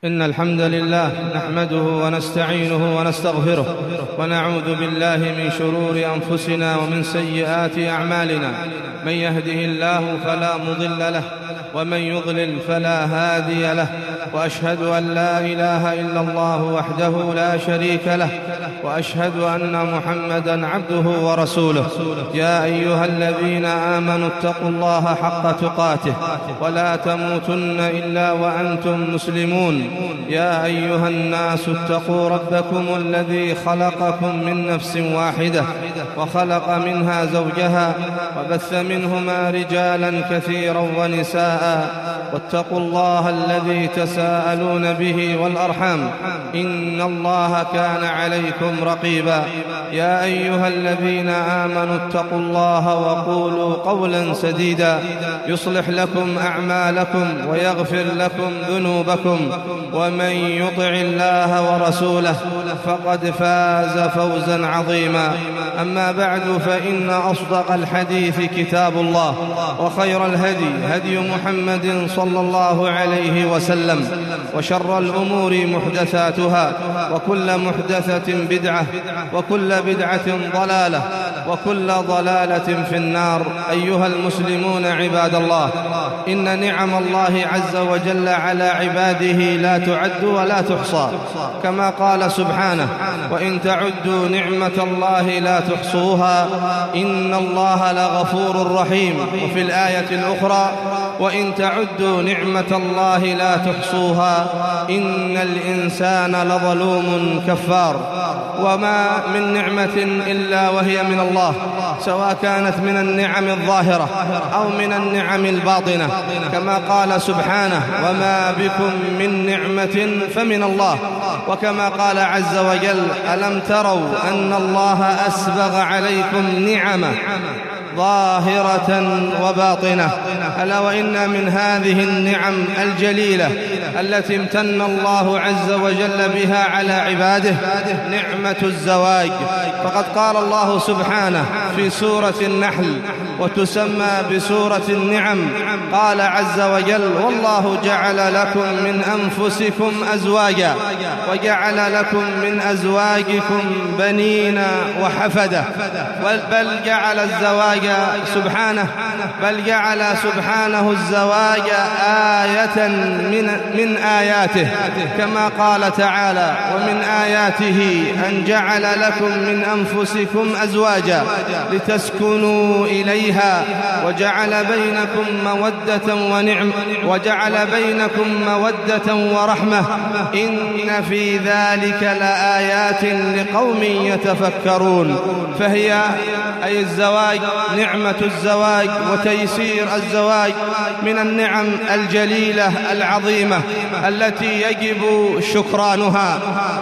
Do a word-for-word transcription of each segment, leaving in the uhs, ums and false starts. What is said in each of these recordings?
إن الحمد لله نحمده ونستعينه ونستغفره ونعوذ بالله من شرور أنفسنا ومن سيئات أعمالنا. من يهده الله فلا مضل له ومن يضلل فلا هادي له، وأشهد أن لا إله إلا الله وحده لا شريك له، وأشهد أن محمدًا عبده ورسوله. يا أيها الذين آمنوا اتقوا الله حق تقاته ولا تموتن إلا وأنتم مسلمون. يا أيها الناس اتقوا ربكم الذي خلقكم من نفس واحدة وخلق منها زوجها وبث منهما رجالا كثيرا ونساء، واتقوا الله الذي تساءلون به والأرحام، إن الله كان عليكم رقيبا. يا أيها الذين آمنوا اتقوا الله وقولوا قولا سديدا يصلح لكم أعمالكم ويغفر لكم ذنوبكم، ومن يطع الله ورسوله فقد فاز فوزا عظيما. أما بعد، فإن أصدق الحديث كتاب الله، وخير الهدي هدي محمد صلى الله عليه وسلم، وشر الأمور محدثاتها، وكل محدثة بدعة، وكل بدعة ضلالة، وكل ضلالة في النار. أيها المسلمون عباد الله، إن نعم الله عز وجل على عباده لا تعد ولا تحصى، كما قال سبحانه: وإن تعدوا نعمة الله لا تحصوها إن الله لغفور رحيم. وفي الآية الأخرى: وإن تعدوا نعمة الله لا تحصوها إن الإنسان لظلوم كفار. وما من نعمة إلا وهي من الله، سواء كانت من النعم الظاهرة أو من النعم الباطنة، كما قال سبحانه: وما بكم من نعمة فمن الله. وكما قال عز وجل: ألم تروا أن الله أسبغ عليكم نعمه ظاهرة وباطنة. ألا وإن من هذه النعم الجليلة التي امتن الله عز وجل بها على عباده نعمة الزواج. فقد قال الله سبحانه في سورة النحل، وتسمى بسورة النعم، قال عز وجل: والله جعل لكم من أنفسكم أزواجا وجعل لكم من أزواجكم بنين وحفدة. بل جعل الزواج سبحانه بل جعل سبحانه الزواج آية من, من آياته، كما قال تعالى: ومن آياته أن جعل لكم من أنفسكم أزواجا لتسكنوا إليها وجعل بينكم مودة ونعم وجعل بينكم مودة ورحمة إن في ذلك لآيات لقوم يتفكرون. فهي أي الزواج، نعمة الزواج وتيسير الزواج من النعم الجليلة العظيمة التي يجب شكرانها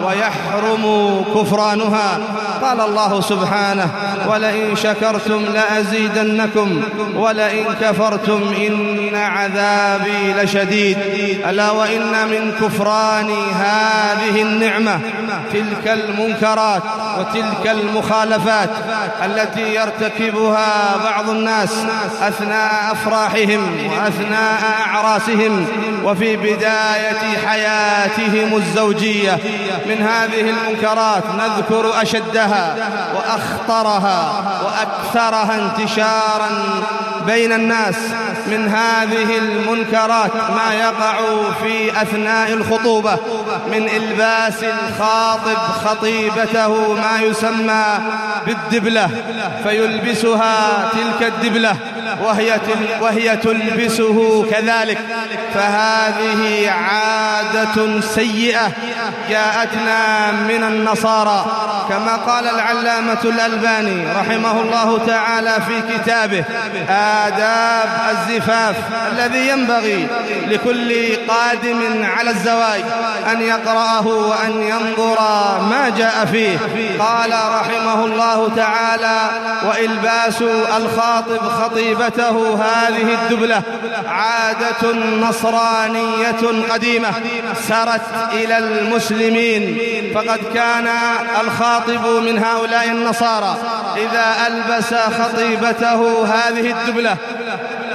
ويحرم كفرانها. قال الله سبحانه: ولئن شكرتم لأزيدنكم ولئن كفرتم إن عذابي لشديد. ألا وإن من كفران هذه النعمة تلك المنكرات وتلك المخالفات التي يرتكبها بعض الناس أثناء أفراحهم وأثناء أعراسهم وفي بداية حياتهم الزوجية. من هذه المنكرات نذكر أشدها وأخطرها وأكثرها انتشارا بين الناس. من هذه المنكرات ما يقع في أثناء الخطوبة من إلباس الخاطب خطيبته ما يسمى بالدبلة، فيلبسها تلك الدبلة وهي وهي تلبسه كذلك. فهذه عادة سيئة جاءتنا من النصارى، كما قال العلامة الألباني رحمه الله تعالى في كتابه آداب الزفاف، الذي ينبغي لكل قادم على الزواج أن يقرأه وأن ينظر ما جاء فيه. قال رحمه الله تعالى: وإلباس الخاطب خطيبته هذه الدبلة عادة نصرانية قديمة سرت إلى المسلمين. فقد كان الخاطب من هؤلاء النصارى إذا ألبس خطيبته هذه الدبلة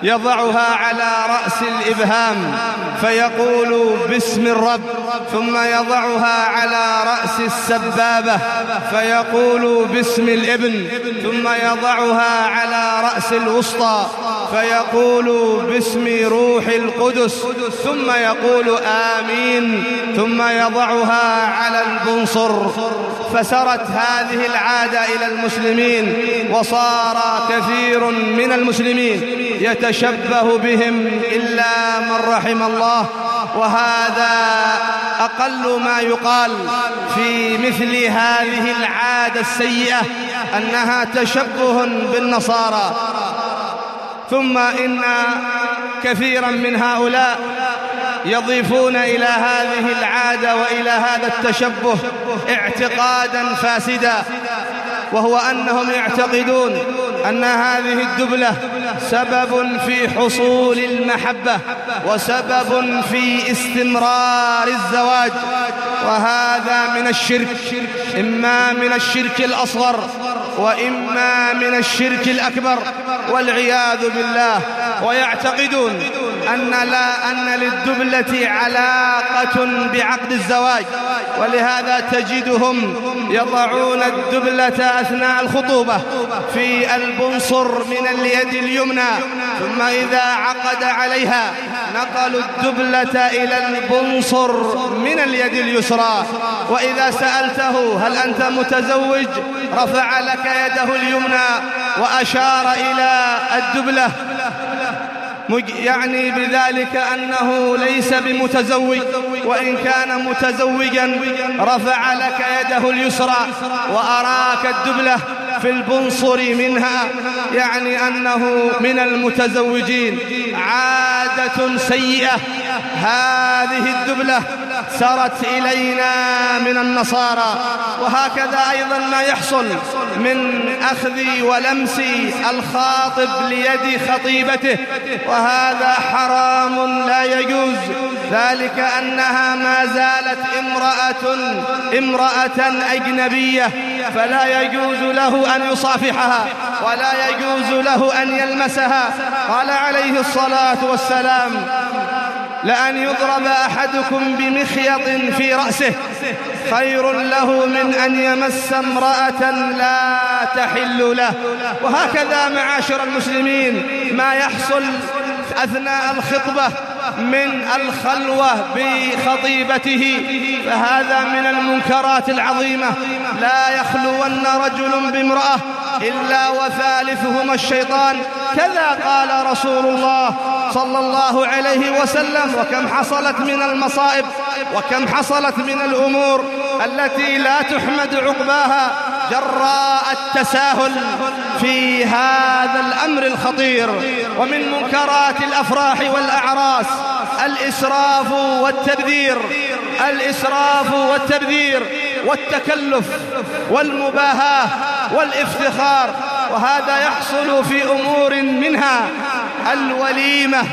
يضعها على رأس الإبهام فيقول باسم الرب، ثم يضعها على رأس السبابة فيقول باسم الابن، ثم يضعها على رأس الوسطى فيقول باسم روح القدس، ثم يقول آمين، ثم يضعها على البنصر. فسرت هذه العادة إلى المسلمين، وصار كثير من المسلمين يتشبه بهم إلا من رحم الله. وهذا أقل ما يقال في مثل هذه العادة السيئة، أنها تشبه بالنصارى. ثم إن كثيرا من هؤلاء يضيفون إلى هذه العادة وإلى هذا التشبه اعتقادا فاسدا، وهو أنهم يعتقدون أن هذه الدبلة سبب في حصول المحبة وسبب في استمرار الزواج. وهذا من الشرك، إما من الشرك الأصغر وإما من الشرك الأكبر والعياذ بالله. ويعتقدون أن لا أن للدبلة علاقة بعقد الزواج، ولهذا تجدهم يضعون الدبلة أثناء الخطوبة في البنصر من اليد اليمنى، ثم إذا عقد عليها نقلوا الدبلة إلى البنصر من اليد اليسرى. وإذا سألته هل أنت متزوج رفع لك يده اليمنى وأشار إلى الدبلة، يعني بذلك أنه ليس بمتزوج، وإن كان متزوجا رفع لك يده اليسرى وأراك الدبلة في البنصر منها، يعني أنه من المتزوجين. عادة سيئة هذه الدبلة سرت إلينا من النصارى. وهكذا أيضا ما يحصل من أخذ ولمس الخاطب ليد خطيبته، وهذا حرام لا يجوز، ذلك أنها ما زالت امرأة امرأة أجنبية، فلا يجوز له أن يصافحها ولا يجوز له أن يلمسها. قال عليه الصلاة والسلام: لأن يضرب أحدكم بمخيط في رأسه خير له من أن يمس امرأة لا تحل له. وهكذا معاشر المسلمين ما يحصل أثناء الخطبة من الخلوة بخطيبته، فهذا من المنكرات العظيمة. لا يخلون رجل بامرأة إلا وثالثهما الشيطان، كذا قال رسول الله صلى الله عليه وسلم. وكم حصلت من المصائب وكم حصلت من الأمور التي لا تحمد عقباها جراء التساهل في هذا الأمر الخطير. ومن منكرات الأفراح والأعراس الإسراف والتبذير الإسراف والتبذير والتكلف والمباهاة والافتخار، وهذا يحصل في أمور منها الوليمة.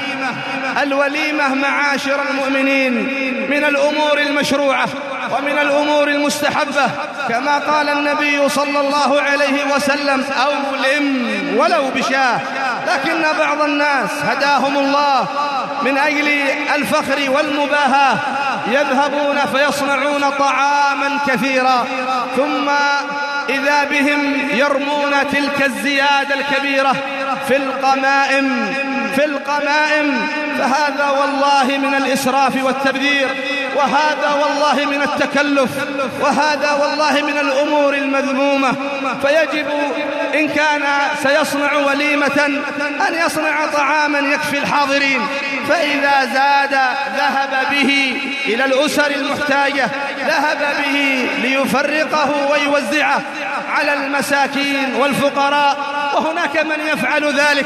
الوليمة معاشر المؤمنين من الأمور المشروعة ومن الأمور المستحبة، كما قال النبي صلى الله عليه وسلم: أولم ولو بشاه. لكن بعض الناس هداهم الله من أجل الفخر والمباهاة يذهبون فيصنعون طعاما كثيرا، ثم إذا بهم يرمون تلك الزيادة الكبيرة في القمائم في القمائم فهذا والله من الإسراف والتبذير، وهذا والله من التكلف، وهذا والله من الأمور المذمومة. فيجب إن كان سيصنع وليمة أن يصنع طعاما يكفي الحاضرين، فإذا زاد ذهب به إلى الأسر المحتاجة، ذهب به ليفرقه ويوزعه على المساكين والفقراء، وهناك من يفعل ذلك.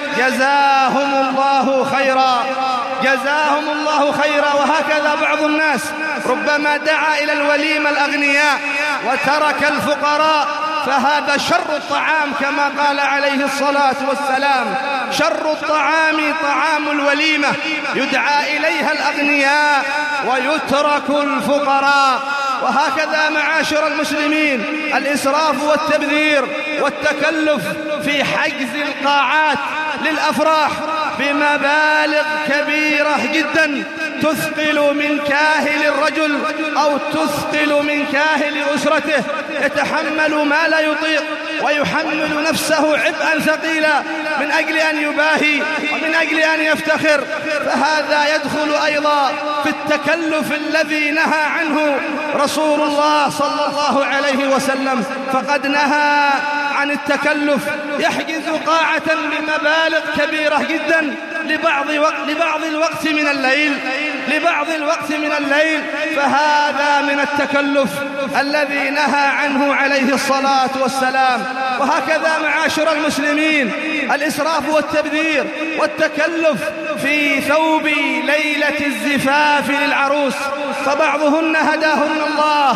جزاهم الله خيرا جزاهم الله خيرا. وهكذا بعض الناس ربما دعا إلى الوليمة الأغنياء وترك الفقراء، فهذا شر الطعام كما قال عليه الصلاة والسلام: شر الطعام طعام الوليمة، يدعى إليها الأغنياء ويترك الفقراء. وهكذا معاشر المسلمين الإسراف والتبذير والتكلف في حجز القاعات للأفراح بمبالغ كبيرة جدا تثقل من كاهل الرجل أو تثقل من كاهل أسرته، يتحمل ما لا يطيق ويحمل نفسه عبئا ثقيلا من أجل أن يباهي ومن أجل أن يفتخر، فهذا يدخل أيضا في التكلف الذي نهى عنه رسول الله صلى الله عليه وسلم. فقد نهى عن التكلف، يحجز قاعة بمبالغ كبيرة جدا لبعض وقت لبعض الوقت من الليل لبعض الوقت من الليل فهذا من التكلف الذي نهى عنه عليه الصلاة والسلام. وهكذا معاشر المسلمين الإسراف والتبذير والتكلف في ثوب ليلة الزفاف للعروس، فبعضهن هداهن الله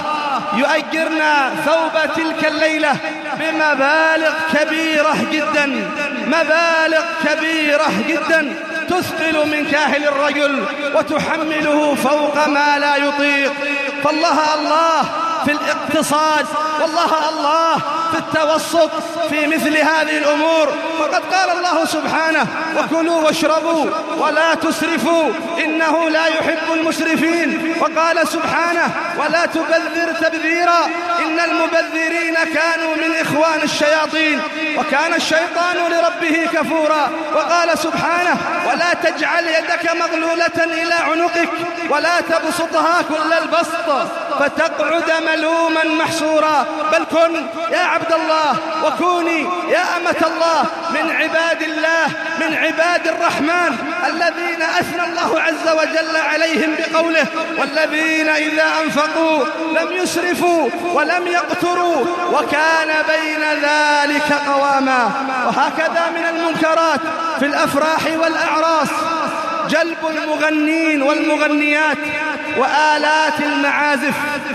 يؤجرن ثوب تلك الليلة بمبالغ كبيرة جدا مبالغ كبيرة جدا تثقل من كاهل الرجل وتحمله فوق ما لا يطيق. فالله الله في الاقتصاد، والله الله في التوسط في مثل هذه الأمور. فقد قال الله سبحانه: وكلوا واشربوا ولا تسرفوا إنه لا يحب المسرفين. وقال سبحانه: ولا تبذر تبذيرا إن المبذرين كانوا من إخوان الشياطين وكان الشيطان لربه كفورا. وقال سبحانه: ولا تجعل يدك مغلولة إلى عنقك ولا تبسطها كل البسط فتقعد ملوما محسورا. بل كن يا عبد الله وكوني يا أمة الله من عباد الله من عباد الرحمن الذين أثنى الله عز وجل عليهم بقوله: والذين إذا أنفقوا لم يسرفوا ولم يقتروا وكان بين ذلك قواما. وهكذا من المنكرات في الأفراح والأعراس جلب المغنين والمغنيات وآلات المعازف،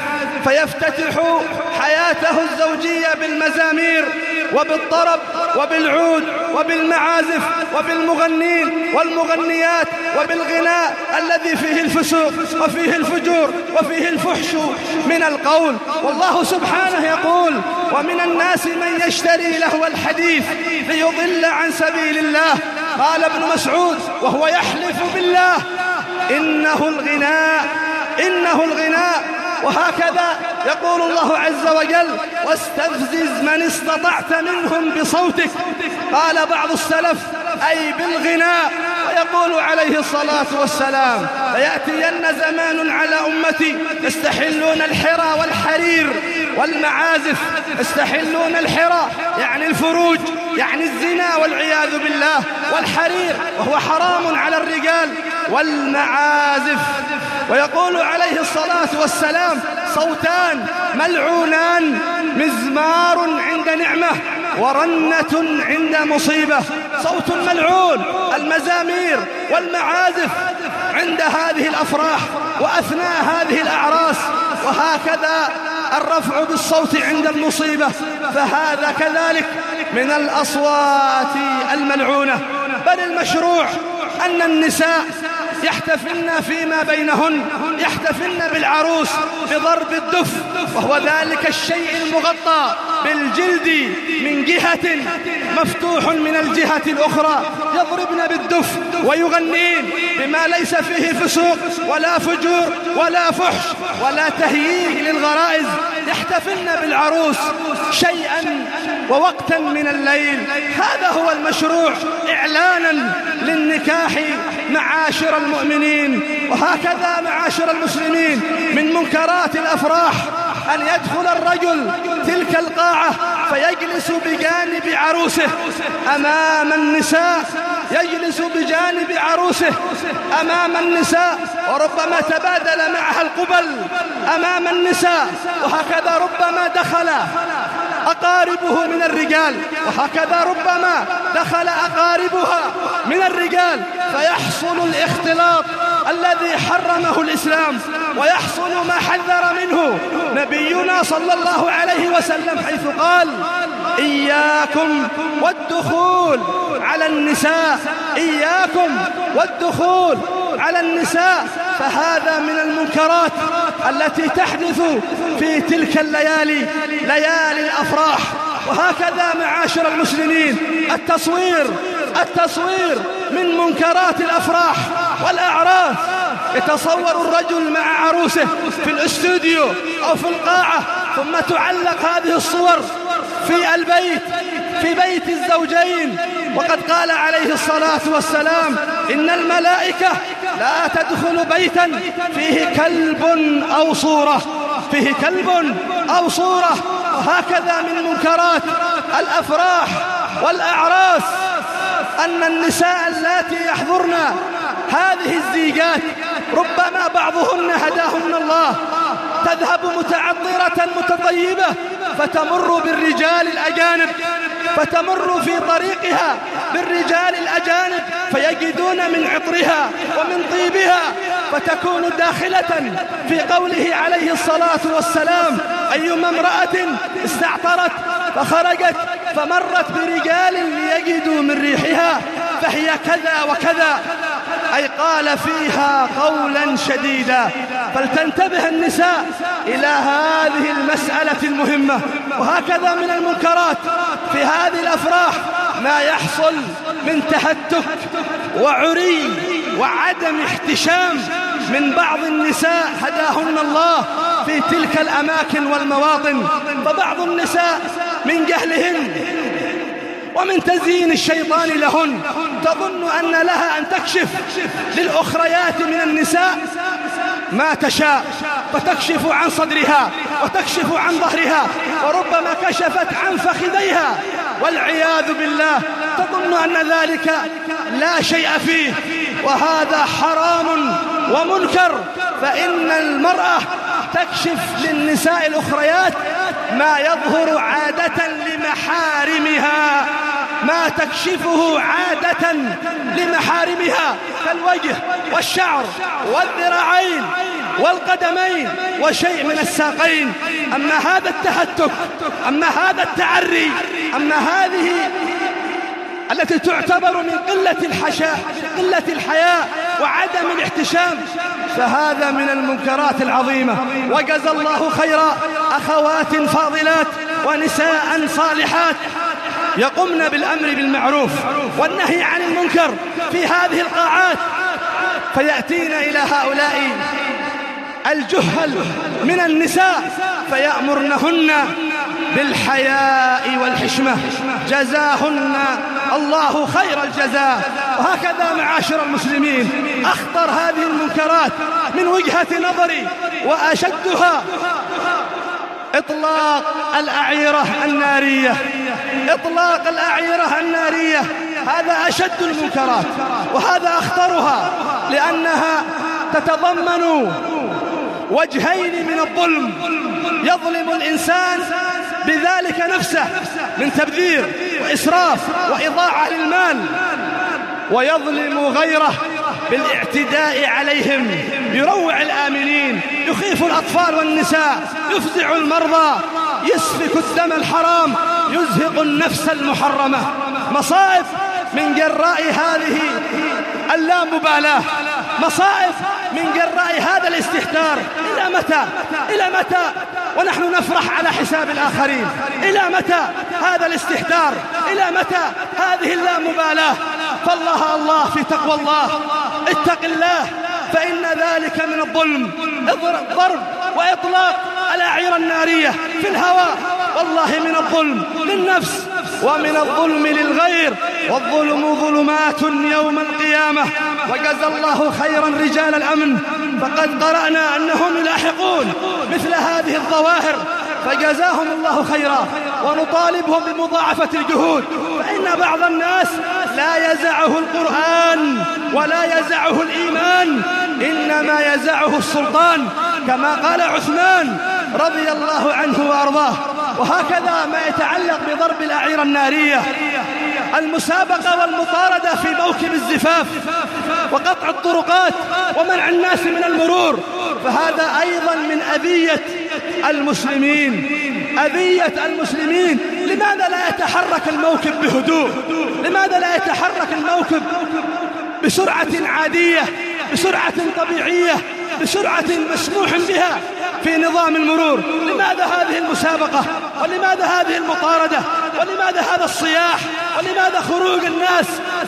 فيفتتح حياته الزوجية بالمزامير وبالطرب وبالعود وبالمعازف وبالمغنين والمغنيات وبالغناء الذي فيه الفسوق وفيه الفجور وفيه الفحش من القول. والله سبحانه يقول: ومن الناس من يشتري لهو الحديث ليضل عن سبيل الله. قال ابن مسعود وهو يحلف بالله: إنه الغناء إنه الغناء. وهكذا يقول الله عز وجل: واستفزز من استطعت منهم بصوتك. قال بعض السلف: أي بالغناء. ويقول عليه الصلاة والسلام: فيأتين زمان على أمتي يستحلون الحرى والحرير والمعازف. يستحلون الحرى يعني الفروج، يعني الزنا والعياذ بالله، والحرير وهو حرام على الرجال، والمعازف. ويقول عليه الصلاة والسلام: صوتان ملعونان، مزمار عند نعمة ورنة عند مصيبة. صوت ملعون المزامير والمعازف عند هذه الأفراح وأثناء هذه الأعراس، وهكذا الرفع بالصوت عند المصيبة، فهذا كذلك من الأصوات الملعونة. بل المشروع أن النساء يحتفلن فيما بينهن، يحتفلن بالعروس بضرب الدف، وهو ذلك الشيء المغطى بالجلد من جهة مفتوح من الجهة الأخرى، يضربن بالدف ويغنين بما ليس فيه فسوق ولا فجور ولا فحش ولا تهييج للغرائز. يحتفلن بالعروس شيئا ووقتا من الليل. هذا هو المشروع إعلانا للنكاح معاشر المؤمنين. وهكذا معاشر المسلمين من منكرات الأفراح أن يدخل الرجل تلك القاعة فيجلس بجانب عروسه أمام النساء، يجلس بجانب عروسه أمام النساء، وربما تبادل معها القبل أمام النساء، وهكذا ربما دخل أقاربه من الرجال، وهكذا ربما دخل أقاربها من الرجال، فيحصل الاختلاط الذي حرمه الإسلام ويحصل ما حذر منه نبينا صلى الله عليه وسلم، حيث قال: إياكم والدخول على النساء، إياكم والدخول على النساء. فهذا من المنكرات التي تحدث في تلك الليالي، ليالي الأفراح. وهكذا معاشر المسلمين التصوير التصوير من منكرات الأفراح والأعراس. يتصور الرجل مع عروسه في الاستوديو أو في القاعة، ثم تعلق هذه الصور في البيت، في بيت الزوجين. وقد قال عليه الصلاة والسلام: إن الملائكة لا تدخل بيتا فيه كلب أو صورة، فيه كلب أو صورة. وهكذا من منكرات الأفراح والأعراس أن النساء اللاتي يحضرن هذه الزيجات ربما بعضهن هداهن الله تذهب متعطرة متطيبة فتمر بالرجال الأجانب، فتمر في طريقها بالرجال الأجانب فيجدون من عطرها ومن طيبها، فتكون داخلة في قوله عليه الصلاة والسلام: أيما امرأة استعطرت فخرجت فمرت برجال ليجدوا من ريحها فهي كذا وكذا، أي قال فيها قولا شديدا. فلتنتبه النساء إلى هذه المسألة المهمة. وهكذا من المنكرات في هذه الأفراح ما يحصل من تهتك وعري وعدم احتشام من بعض النساء هداهن الله في تلك الأماكن والمواطن. فبعض النساء من جهلهن ومن تزيين الشيطان لهن تظن أن لها أن تكشف للأخريات من النساء ما تشاء، فتكشف عن صدرها وتكشف عن ظهرها وربما كشفت عن فخذيها والعياذ بالله، تظن أن ذلك لا شيء فيه، وهذا حرام ومنكر. فإن المرأة تكشف للنساء الأخريات ما يظهر عادة لمحارمها، ما تكشفه عادة لمحارمها كالوجه والشعر والذراعين والقدمين وشيء من الساقين. أما هذا التهتك، أما هذا التعري، أما هذه التي تعتبر من قلة الحشاء، قلة الحياء وعدم الاحتشام، فهذا من المنكرات العظيمة. وجزى الله خيرا أخوات فاضلات ونساء صالحات يقمن بالأمر بالمعروف والنهي عن المنكر في هذه القاعات، فيأتين إلى هؤلاء الجهل من النساء فيأمرنهن بالحياء والحشمة، جزاهن الله خير الجزاء. وهكذا معاشر المسلمين أخطر هذه المنكرات من وجهة نظري وأشدها إطلاق الأعيرة النارية. إطلاق الأعيرة النارية هذا أشد المنكرات وهذا أخطرها، لأنها تتضمن وجهين من الظلم. يظلم الإنسان بذلك نفسه من تبذير وإسراف وإضاعة للمال، ويظلم غيره بالاعتداء عليهم، يروع الآمنين، يخيف الأطفال والنساء، يفزع المرضى، يسفك الدم الحرام، يزهق النفس المحرمة. مصائب من جراء هذه اللامبالاة، مصائب من جراء هذا الاستهتار. إلى متى؟ إلى متى ونحن نفرح على حساب الآخرين؟ إلى متى هذا الاستهتار؟ إلى متى هذه اللامبالاة؟ فالله الله في تقوى الله، اتق الله، فإن ذلك من الظلم. ضرب وإطلاق الأعيرة النارية في الهواء والله من الظلم للنفس ومن الظلم للغير، والظلم ظلمات يوم القيامة. وجزى الله خيرا رجال الأمن، فقد قرأنا أنهم يلاحقون مثل هذه الظواهر، فجزاهم الله خيرا، ونطالبهم بمضاعفة الجهود. فإن بعض الناس لا يزعه القرآن ولا يزعه الإيمان، إنما يزعه السلطان، كما قال عثمان رضي الله عنه وأرضاه. وهكذا ما يتعلق بضرب الأعيرة النارية، المسابقة والمطاردة في موكب الزفاف وقطع الطرقات ومنع الناس من المرور، فهذا أيضا من أذية المسلمين، أذية المسلمين. لماذا لا يتحرك الموكب بهدوء؟ لماذا لا يتحرك الموكب بسرعة عادية، بسرعة طبيعية، بسرعة مسموح بها في نظام المرور؟ لماذا هذه المسابقة؟ ولماذا هذه المطاردة؟ ولماذا هذا الصياح؟ ولماذا خروج الناس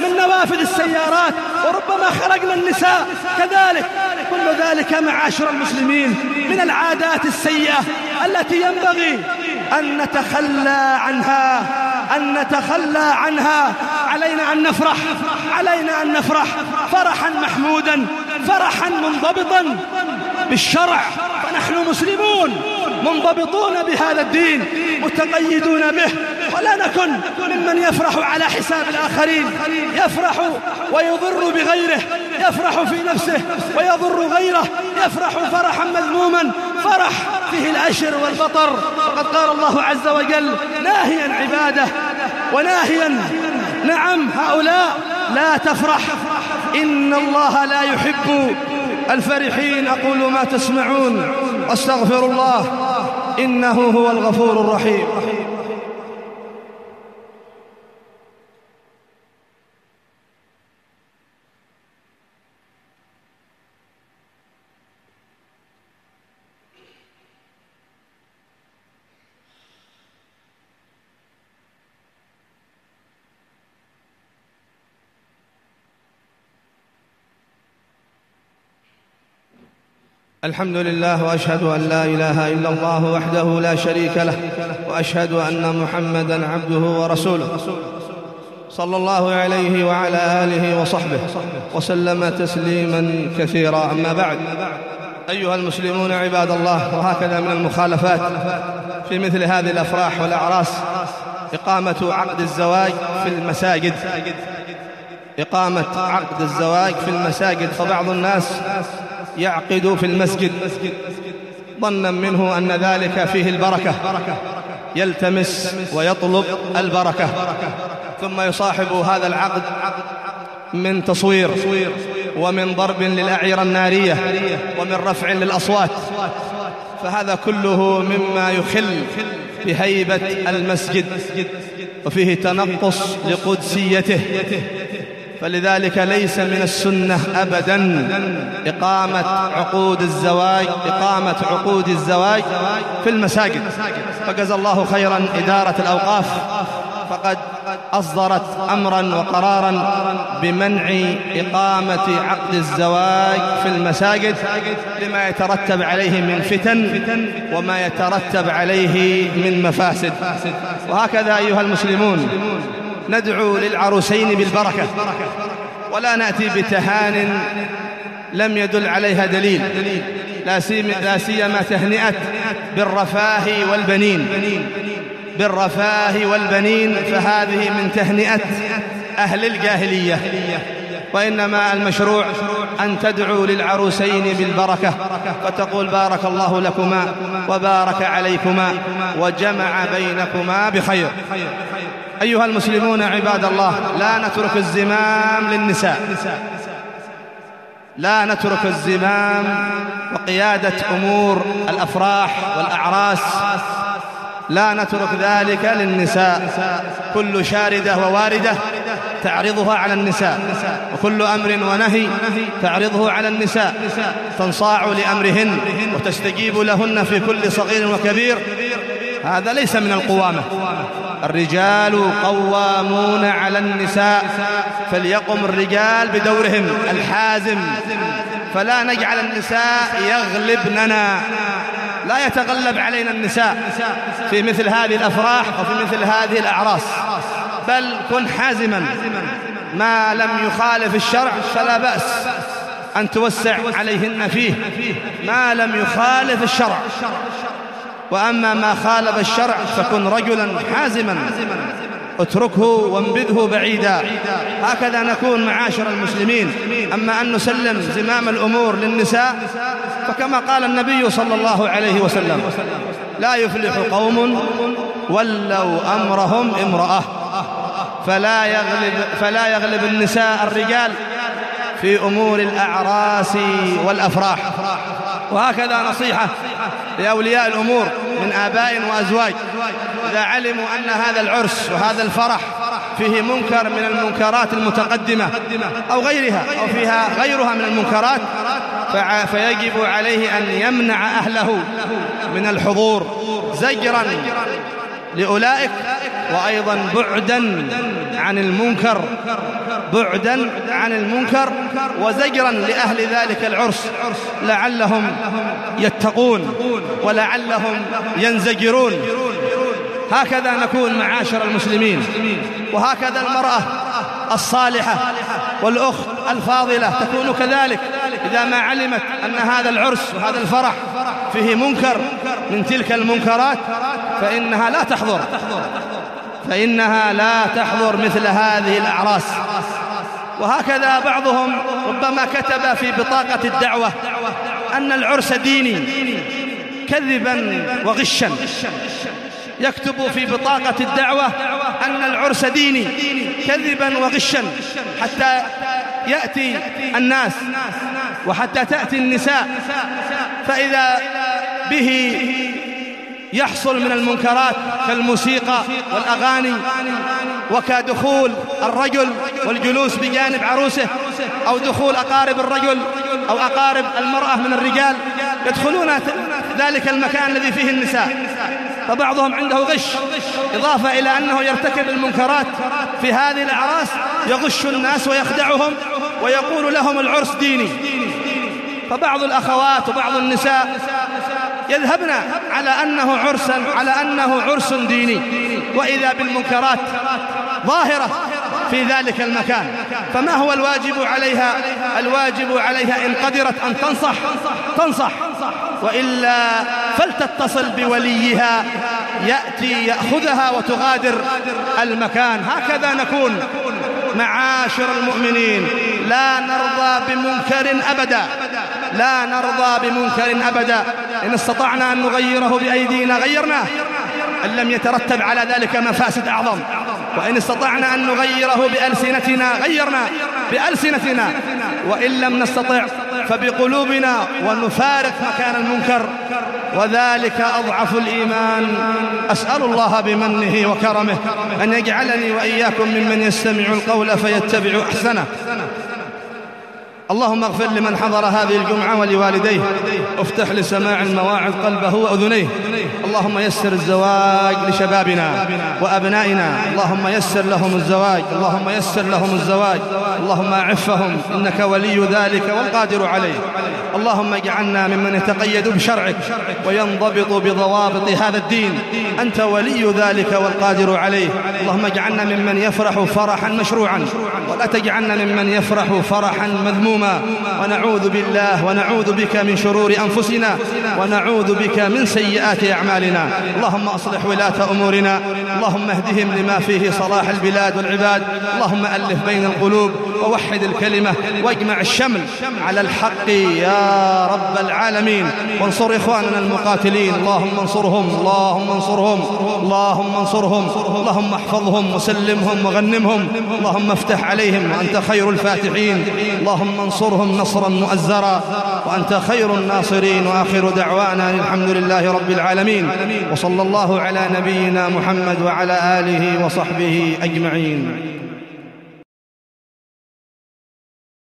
من نوافذ السيارات، وربما خرجنا النساء كذلك. كل ذلك معاشر المسلمين من العادات السيئة التي ينبغي أن نتخلى عنها أن نتخلى عنها علينا أن نفرح علينا أن نفرح فرحا محمودا، فرحا منضبطا بالشرع، فنحن مسلمون منضبطون بهذا الدين متقيدون به، ولا نكن ممن يفرح على حساب الآخرين، يفرح ويضر بغيره، يفرح في نفسه ويضر غيره، يفرح فرحا مذموما، فرح فيه الأشر والبطر. وقد قال الله عز وجل ناهيا عباده وناهيا نعم هؤلاء لا تفرح، إن الله لا يحب الفرحين. أقول ما تسمعون أستغفر الله إنه هو الغفور الرحيم. الحمد لله، وأشهد أن لا إله إلا الله وحده لا شريك له، وأشهد أن محمدًا عبده ورسوله، صلى الله عليه وعلى آله وصحبه وسلم تسليمًا كثيرا. أما بعد، أيها المسلمون عباد الله، وهكذا من المخالفات في مثل هذه الأفراح والأعراس إقامة عقد الزواج في المساجد إقامة عقد الزواج في المساجد فبعض الناس يعقد في المسجد ظنا منه أن ذلك فيه البركة، يلتمس ويطلب البركة، ثم يصاحب هذا العقد من تصوير ومن ضرب للأعير النارية ومن رفع للأصوات، فهذا كله مما يخل بهيبة المسجد وفيه تنقص لقدسيته. فلذلك ليس من السنة أبدا إقامة عقود الزواج إقامة عقود الزواج في المساجد. فجزا الله خيرا إدارة الأوقاف، فقد أصدرت أمرا وقرارا بمنع إقامة عقد الزواج في المساجد لما يترتب عليه من فتن وما يترتب عليه من مفاسد. وهكذا أيها المسلمون ندعو للعروسين بالبركة، ولا نأتي بتهان لم يدل عليها دليل، لا سيما تهنئة بالرفاه والبنين بالرفاه والبنين فهذه من تهنئة أهل الجاهلية، وإنما المشروع أن تدعو للعروسين بالبركة، فتقول بارك الله لكما وبارك عليكما وجمع بينكما بخير. أيها المسلمون عباد الله، لا نترك الزمام للنساء لا نترك الزمام وقيادة أمور الأفراح والأعراس، لا نترك ذلك للنساء. كل شاردة وواردة تعرضها على النساء، وكل أمر ونهي تعرضه على النساء، تنصاع لأمرهن وتستجيب لهن في كل صغير وكبير. هذا ليس من القوامة. الرجال قوامون على النساء، فليقم الرجال بدورهم الحازم، فلا نجعل النساء يغلبننا، لا يتغلب علينا النساء في مثل هذه الأفراح وفي مثل هذه الأعراس، بل كن حازما، ما لم يخالف الشرع فلا بأس أن توسع عليهن فيه ما لم يخالف الشرع، وأما ما خالف الشرع فكن رجلا حازما، اتركه وانبذه بعيدا. هكذا نكون معاشر المسلمين. أما أن نسلم زمام الأمور للنساء فكما قال النبي صلى الله عليه وسلم: لا يفلح قوم ولوا أمرهم امرأة. فلا يغلب, فلا يغلب النساء الرجال في أمور الأعراس والأفراح. وهكذا نصيحة لأولياء الأمور من آباء وأزواج، إذا علموا أن هذا العرس وهذا الفرح فيه منكر من المنكرات المتقدمة أو غيرها أو فيها غيرها من المنكرات، فيجب عليه أن يمنع أهله من الحضور زجرا لأولئك وأيضا بعدا عن المنكر، بعدا عن المنكر وزجرا لأهل ذلك العرس لعلهم يتقون ولعلهم ينزجرون. هكذا نكون معاشر المسلمين، وهكذا المرأة الصالحة والأخت الفاضلة تكون كذلك. إذا ما علمت أن هذا العرس وهذا الفرح فيه منكر من تلك المنكرات فإنها لا تحضر، فإنها لا تحضر مثل هذه الأعراس. وهكذا بعضهم ربما كتب في بطاقة الدعوة أن العرس ديني كذبا وغشا، يكتب في بطاقة الدعوة أن العرس ديني كذبا وغشا حتى يأتي الناس وحتى تأتي النساء، فإذا به يحصل من المنكرات كالموسيقى والأغاني وكدخول الرجل والجلوس بجانب عروسه، أو دخول أقارب الرجل أو أقارب المرأة من الرجال يدخلون ذلك المكان الذي فيه النساء. فبعضهم عنده غش، إضافة إلى أنه يرتكب المنكرات في هذه الأعراس، يغش الناس ويخدعهم ويقول لهم العرس ديني. فبعض الأخوات وبعض النساء يذهبن على أنه عرسا على أنه عرس ديني، وإذا بالمنكرات ظاهرة في ذلك المكان. فما هو الواجب عليها؟ الواجب عليها إن قدرت أن تنصح تنصح، وإلا فلتتصل بوليها يأتي يأخذها وتغادر المكان. هكذا نكون معاشر المؤمنين، لا نرضى بمنكر أبدا، لا نرضى بمنكر أبدا. إن استطعنا أن نغيره بأيدينا غيرناه إن لم يترتب على ذلك مفاسد أعظم، وإن استطعنا أن نغيره بألسنتنا غيرنا بألسنتنا، وإن لم نستطع فبقلوبنا ونفارق مكان المنكر، وذلك أضعف الإيمان. أسأل الله بمنه وكرمه أن يجعلني وإياكم ممن يستمع القول فيتبع أحسنه. اللهم اغفر لمن حضر هذه الجمعة ولوالديه، افتح لسماع المواعظ قلبه وأذنيه. اللهم يسر الزواج لشبابنا وأبنائنا، اللهم يسر لهم الزواج، اللهم يسر لهم الزواج، اللهم أعفهم إنك ولي ذلك والقادر عليه. اللهم اجعلنا ممن يتقيد بشرعك وينضبط بضوابط هذا الدين، أنت ولي ذلك والقادر عليه. اللهم اجعلنا ممن يفرح فرحا مشروعا، ولا تجعلنا ممن يفرح فرحا مذموما. ونعوذ بالله ونعوذ بك من شرور أنفسنا، ونعوذ بك من سيئات أعمالنا. اللهم أصلح ولاة أمورنا، اللهم اهدهم لما فيه صلاح البلاد والعباد. اللهم ألف بين القلوب ووحد الكلمة واجمع الشمل على الحق يا رب العالمين. وانصر إخواننا المقاتلين، اللهم انصرهم، اللهم انصرهم، اللهم انصرهم، اللهم احفظهم وسلمهم وغنمهم، اللهم افتح عليهم وأنت خير الفاتحين. اللهم انصرهم نصرا مؤزرا وأنت خير الناصرين. وآخر دعوانا الحمد لله رب العالمين، وصلى الله على نبينا محمد وعلى آله وصحبه أجمعين.